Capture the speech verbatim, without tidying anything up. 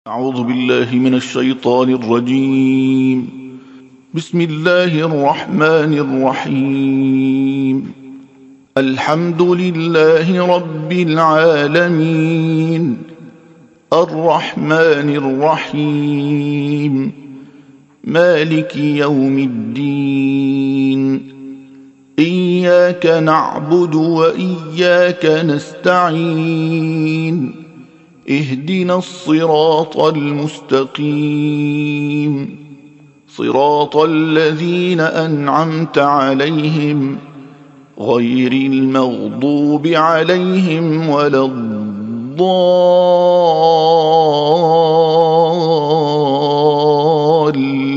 أعوذ بالله من الشيطان الرجيم. بسم الله الرحمن الرحيم. الحمد لله رب العالمين، الرحمن الرحيم، مالك يوم الدين، إياك نعبد وإياك نستعين، اهدنا الصراط المستقيم، صراط الذين أنعمت عليهم غير المغضوب عليهم ولا الضالين.